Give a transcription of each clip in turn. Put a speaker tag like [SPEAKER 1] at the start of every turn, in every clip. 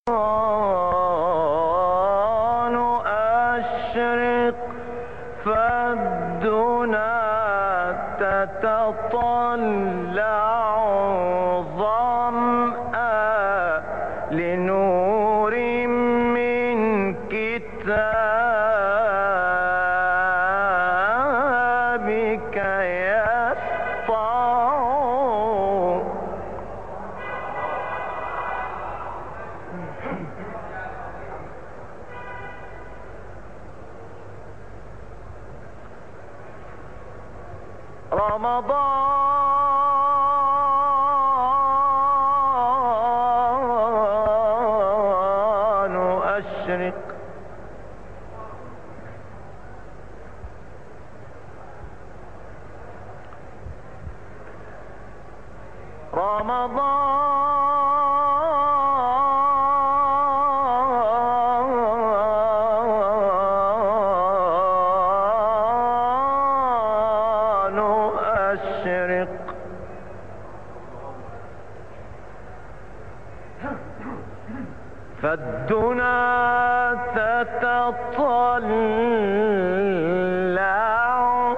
[SPEAKER 1] أشرق فالدنا تتطلع ظمأ لنور من كتابك يسطع. رمضان أشرق رمضان أشرق فالدنا تتطلع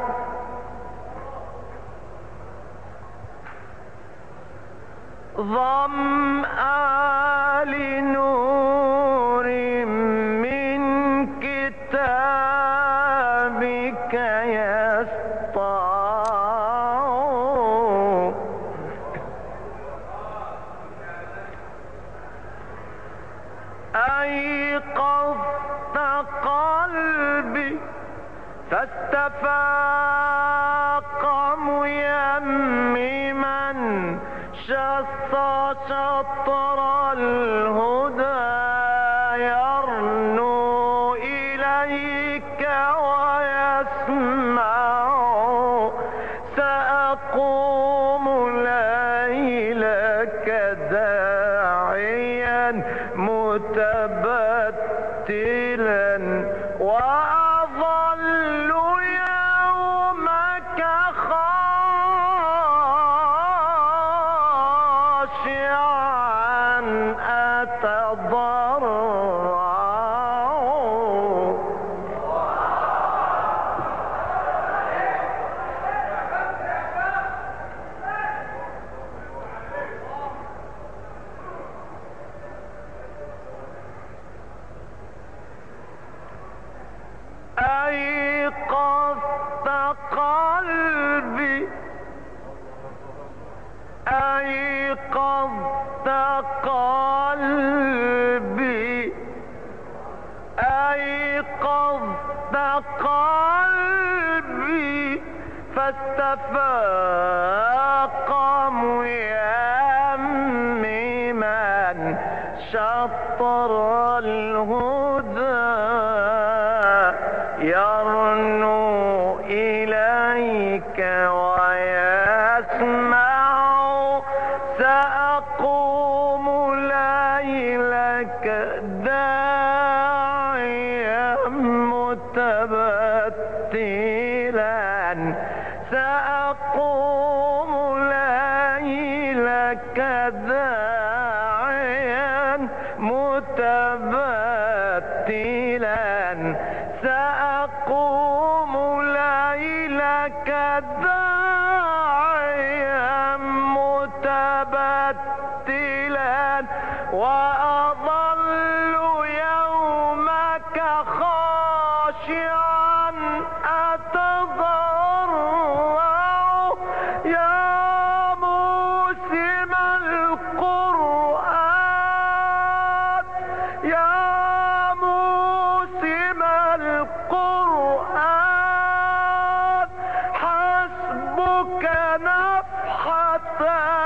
[SPEAKER 1] ظمأ لنور من كتابك يسطع. أيقظت قلبي فاستفاق ميمما شطر الهدى يرنو إليك ويسمع. سأقوم ليلك داعيا متبتلا وأظل يومك خاشعا أتضرع. أيقظت قلبي أيقظت قلبي أيقظت قلبي فاستفاق ميمما شطر الهدى يرنو إليك ويسمع. سأقوم ليلك داعيا متبتلا. سأقوم ليلك داعيا متبتلا. سأقوم ليلك داعيا متبتلا وأظل يومك خاشعا أتضرع. يا موسم القرآن يا موسم القرآن حسبك نفحة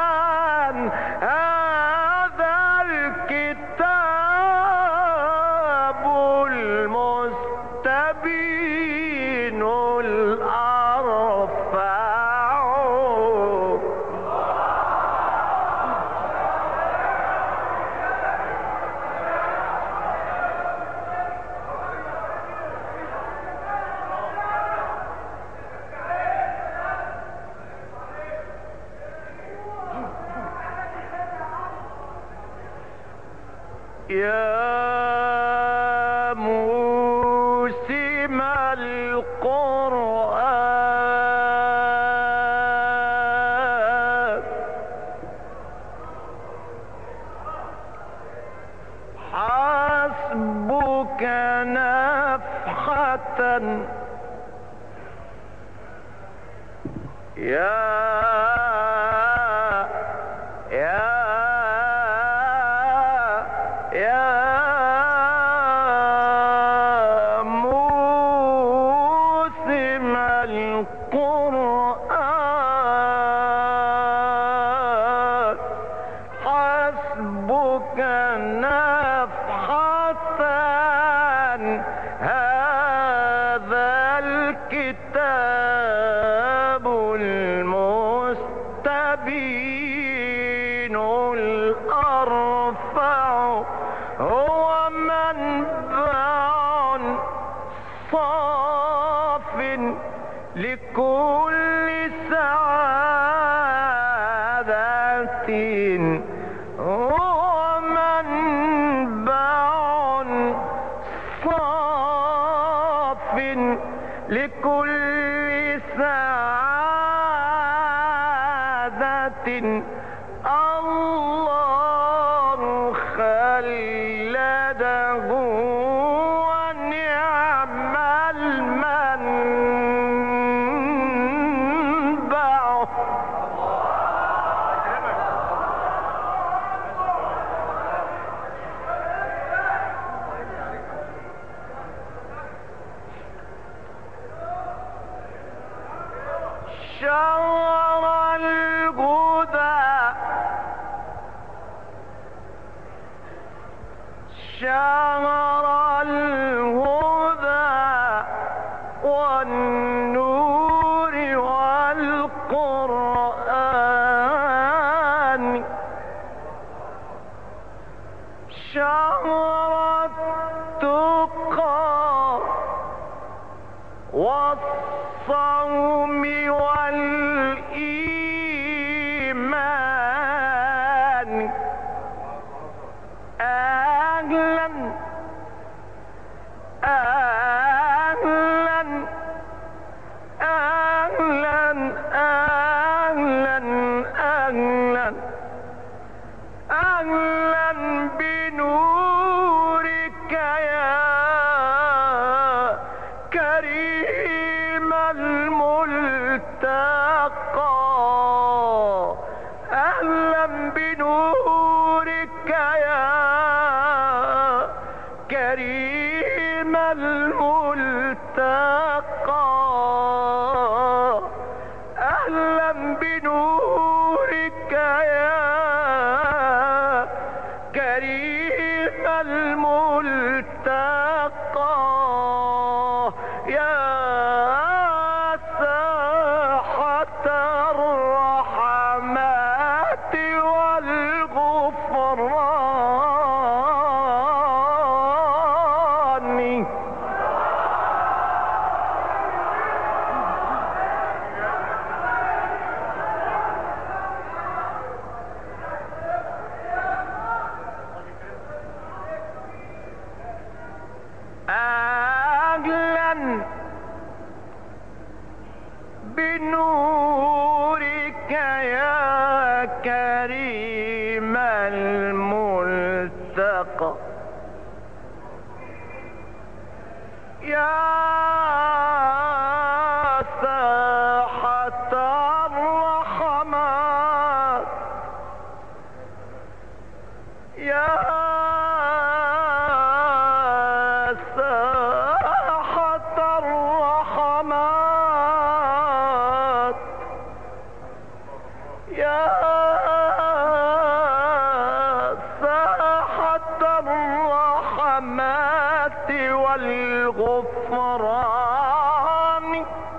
[SPEAKER 1] هذا الكتاب المستبين الأرفع. يا موسم القرآن حسبك نفحة يا موسم القرآن حسبك نفحة هذا الكتاب المستبين الأرفع هو منبع صاف لكل سعادة هو منبع صاف لكل سعادة الله خلده ونعم المنبع شهر الهدى شهر الهدى والنور والقرآن شهر التقى والصوم والإيمان أهلا أهلا أهلا أهلا أهلا أهلا بنورك يا كريم الملتقى أهلا بنورك يا كريم الملتقى أهلا بنورك يا كريم الملتقى يا ساحة الرحمات والغفران أهلا بنورك يا كريم الملتقى يا ساحة الرحمات يا ساحة الرحمات يا ساحة الرحمات والغفران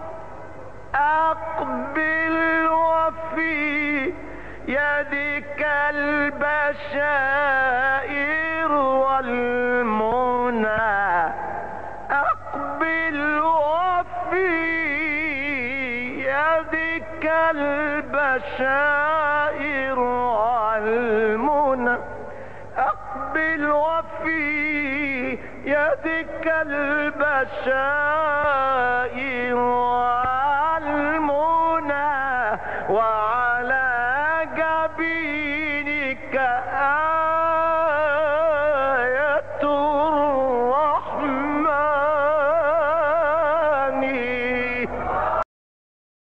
[SPEAKER 1] أقبل وفي يدك البشائر والمنى أقبل وفي يدك البشائر والمنى أقبل وفي يدك البشائر والمنى وعلى جبينك